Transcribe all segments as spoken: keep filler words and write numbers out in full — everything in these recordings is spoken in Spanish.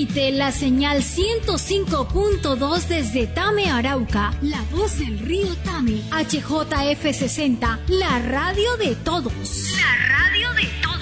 Emite la señal ciento cinco punto dos desde Tame, Arauca. La voz del río Tame. H J F sesenta, la radio de todos. La radio de todos.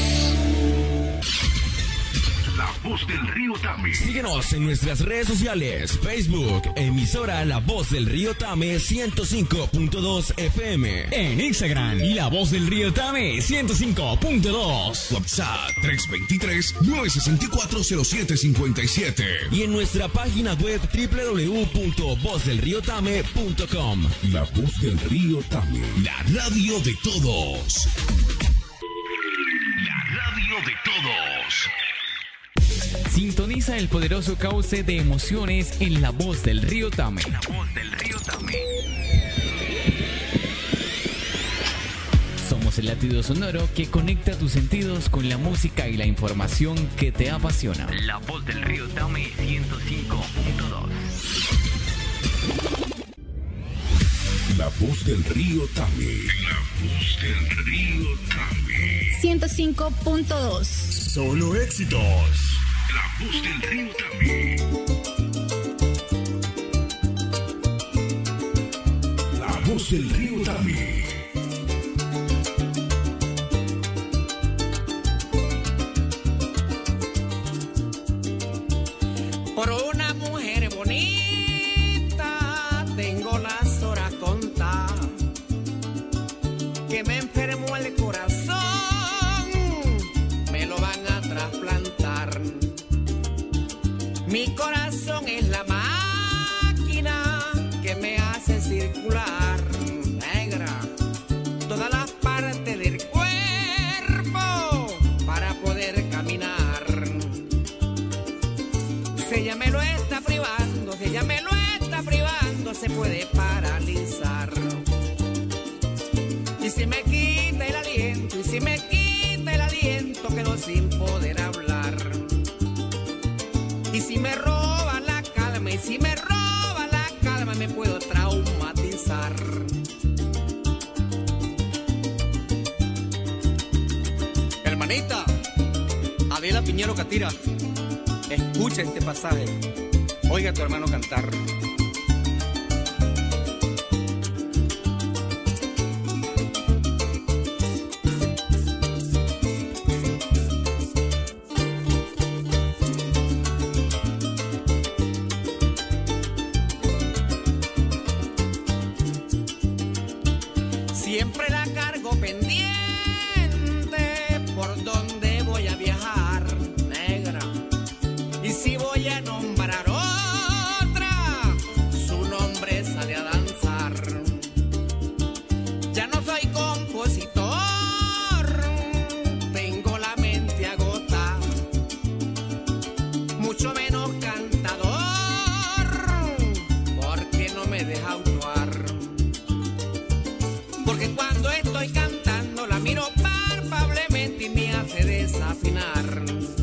La voz del río Tame. Síguenos en nuestras redes sociales. Facebook, emisora La Voz del Río Tame ciento cinco punto dos F M. En Instagram, La Voz del Río Tame ciento cinco punto dos. WhatsApp tres dos tres, nueve seis cuatro, cero siete cinco siete. Y en nuestra página web doble u doble u doble u punto voz del río tame punto com. La Voz del Río Tame. La radio de todos. La radio de todos. Sintoniza el poderoso cauce de emociones en La Voz del Río Tame. La Voz del Río Tame. Somos el latido sonoro que conecta tus sentidos con la música y la información que te apasiona. La Voz del Río Tame ciento cinco punto dos. La Voz del Río Tame. La Voz del Río Tame. ciento cinco punto dos. Solo éxitos. La Voz del Río Tame. La Voz del Río Tame. Por una mujer bonita tengo las horas contadas, que me enfermó el corazón, me lo van a trasplantar. Mi corazón es la máquina que me hace circular, negra, todas las partes del cuerpo para poder caminar. Si ella me lo está privando, si ella me lo está privando, se puede paralizar. Y si me quita el aliento, y si me quita el aliento, quedo sin poder hablar. Y si me roba la calma, y si me roba la calma, me puedo traumatizar. Hermanita, Adela Piñero Catira, escucha este pasaje, oiga a tu hermano cantar. Siempre la cargo pendiente por donde voy a viajar, negra. Y si voy a nombrar otra, su nombre sale a danzar. Ya no soy compositor, tengo la mente agotada, mucho menos cantador, porque no me deja actuar. Porque cuando estoy cantando la miro palpablemente y me hace desafinar.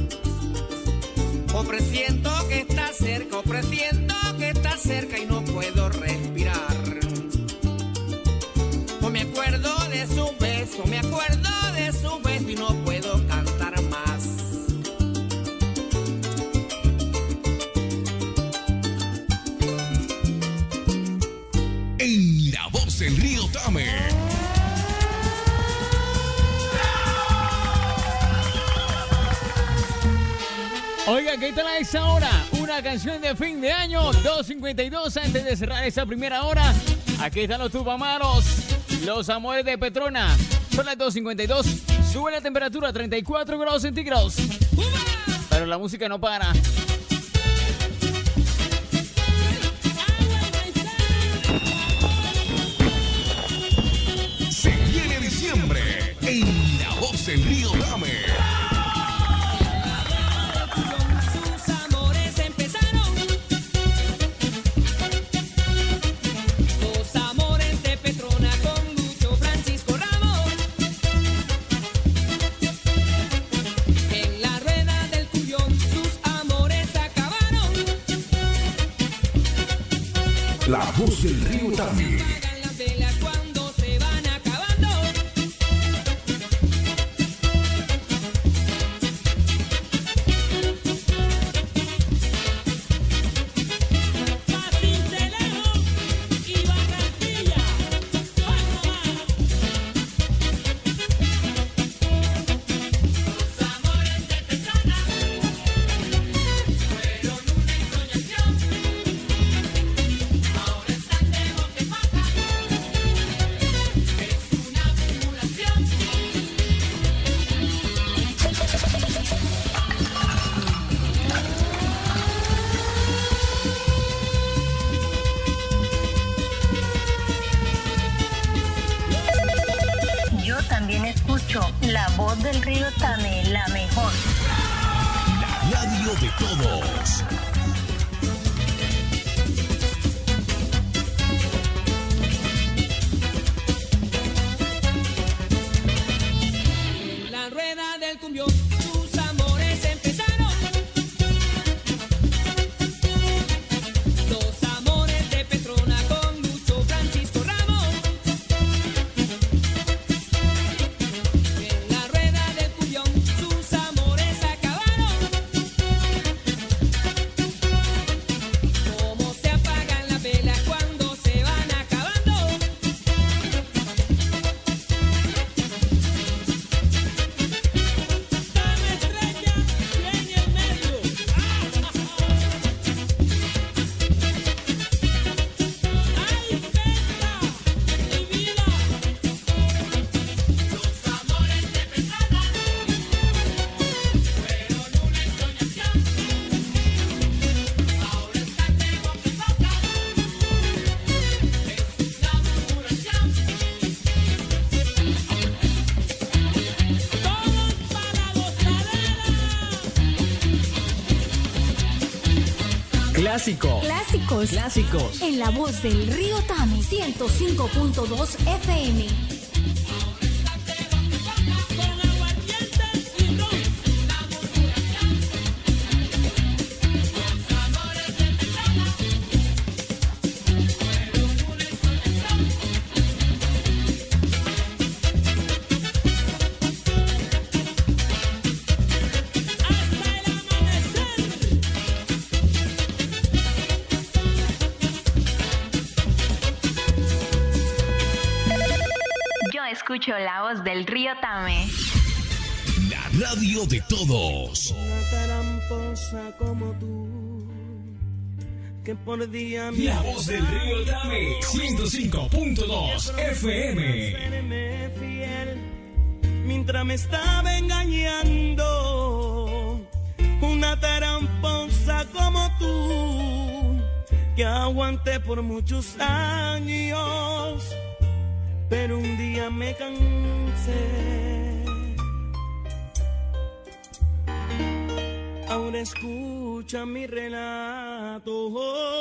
O presiento que está cerca, o presiento que está cerca y no puedo respirar. O me acuerdo de su beso, me acuerdo de su beso y no puedo cantar más. En La Voz del Río Tame. Oiga, ¿qué tal a esa hora? Una canción de fin de año, dos cincuenta y dos antes de cerrar esta primera hora. Aquí están los Tupamaros, los amores de Petrona. Son las dos cincuenta y dos, sube la temperatura a treinta y cuatro grados centígrados. Pero la música no para. Se viene diciembre en La Voz del Río Tame. La Voz del Río Tame. Tame, la mejor. La radio de todos. La rueda del cumbión, sus amores empezaron. Los amores de Petrona con Lucho Francisco Ramos. En la rueda del cumbión, sus amores acabaron. Cómo se apagan las velas cuando se van acabando. Clásico. Clásicos. Clásicos. En la voz del Río Tame, ciento cinco punto dos F M. Yo escucho la voz del Río Tame. La radio de todos. Una tramposa como tú, que por día La voz del Río Tame, ciento cinco punto dos F M. serme fiel mientras me estaba engañando. Una tramposa como tú, que aguanté por muchos años, pero un día me cansé. Ahora escucha mi relato.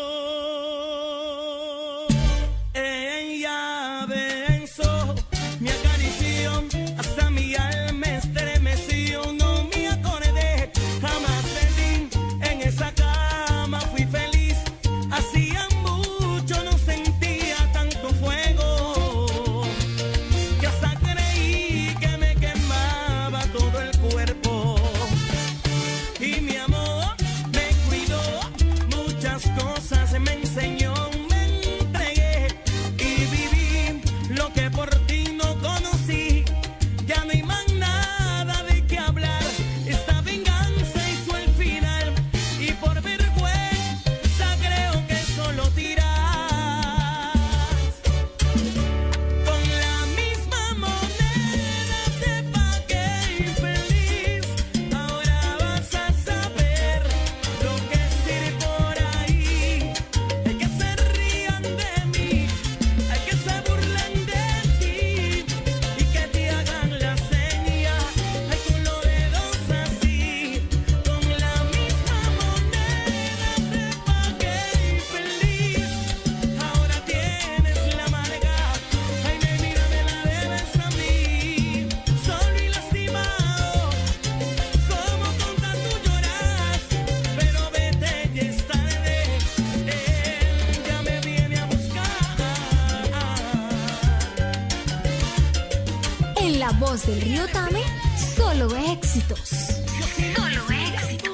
Ella pensó, me acarició, hasta mi alma estremeció. No me acordé jamás de ti, en esa cama fui feliz. Hacía mucho no sentía tanto fuego, que hasta creí que me quemaba todo el cuerpo. Y mi amor me cuidó, muchas cosas me enseñó, me entregué y viví lo que por ti no conocí. Ya no hay más nada de qué hablar, esta venganza hizo el final y por vergüenza creo que solo tiras. Con la misma moneda te pagué infeliz, ahora vas a saber lo que es ir por ahí. Hay que se rían de mí, hay que se burlen de ti y que te hagan la seña, ay, con los dedos así. Con la misma moneda te pagué infeliz, ahora tienes la amarga. Ay, nena, me la debes a mí, solo y lastimado, como tonta tú lloras, pero vete, ya es tarde, él ya me viene a buscar. En la voz del Río Tame, solo éxitos. Solo éxitos.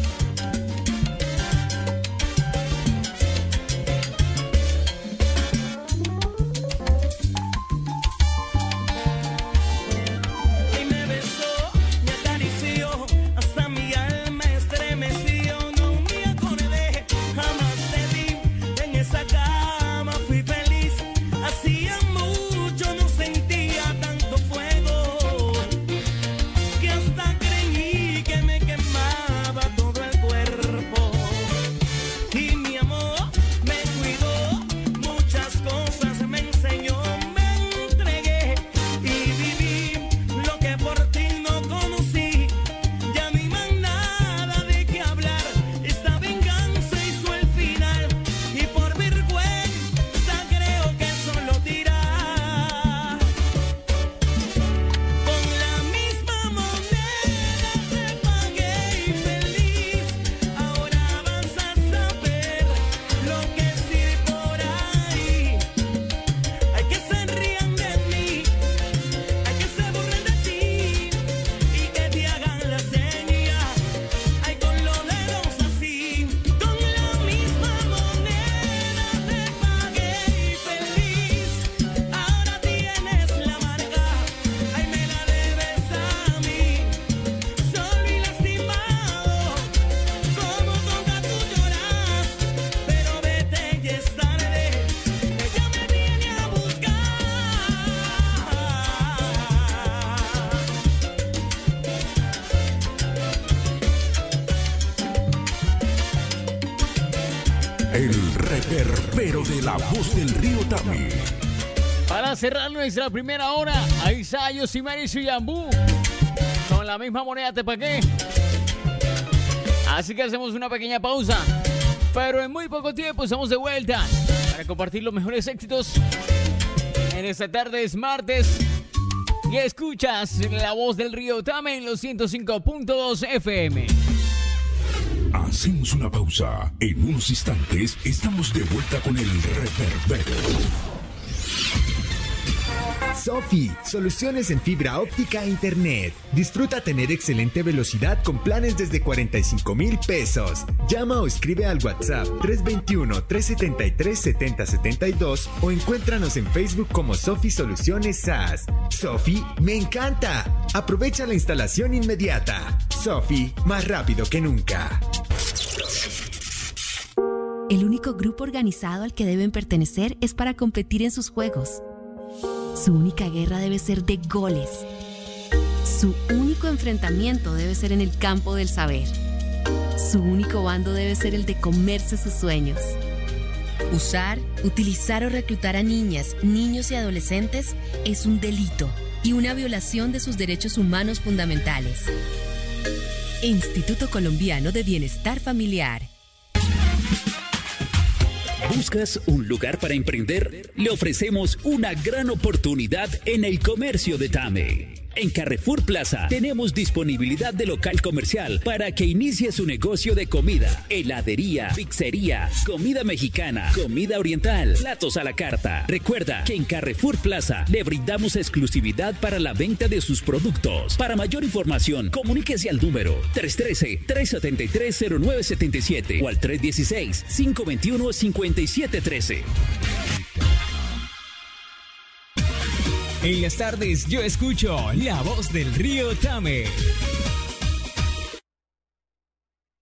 Y me besó, me acarició, hasta mi alma estremeció. No me acordé jamás de ti, en esa cama fui feliz. Hacía mucho no sentía tanto fuego, que hasta creí El reverbero de la voz del río Tame. Para cerrar nuestra primera hora, Aiza, Yosimar y Suyambú. Con la misma moneda te pagué. Así que hacemos una pequeña pausa. Pero en muy poco tiempo estamos de vuelta para compartir los mejores éxitos. En esta tarde es martes. Y escuchas la voz del río Tame en los ciento cinco punto dos F M. Hacemos una pausa. En unos instantes estamos de vuelta con el reverbero. Sofi, soluciones en fibra óptica e internet. Disfruta tener excelente velocidad con planes desde cuarenta y cinco mil pesos. Llama o escribe al WhatsApp tres dos uno, tres siete tres, siete cero siete dos o encuéntranos en Facebook como Sofi Soluciones S A S. Sofi, me encanta. Aprovecha la instalación inmediata. Sofi, más rápido que nunca. El único grupo organizado al que deben pertenecer es para competir en sus juegos. Su única guerra debe ser de goles. Su único enfrentamiento debe ser en el campo del saber. Su único bando debe ser el de comerse sus sueños. Usar, utilizar o reclutar a niñas, niños y adolescentes es un delito y una violación de sus derechos humanos fundamentales. Instituto Colombiano de Bienestar Familiar. ¿Buscas un lugar para emprender? Le ofrecemos una gran oportunidad en el comercio de Tame. En Carrefour Plaza tenemos disponibilidad de local comercial para que inicie su negocio de comida, heladería, pizzería, comida mexicana, comida oriental, platos a la carta. Recuerda que en Carrefour Plaza le brindamos exclusividad para la venta de sus productos. Para mayor información, comuníquese al número tres uno tres, tres siete tres, cero nueve siete siete o al tres uno seis, cinco dos uno, cinco siete uno tres. En las tardes yo escucho la voz del río Tame.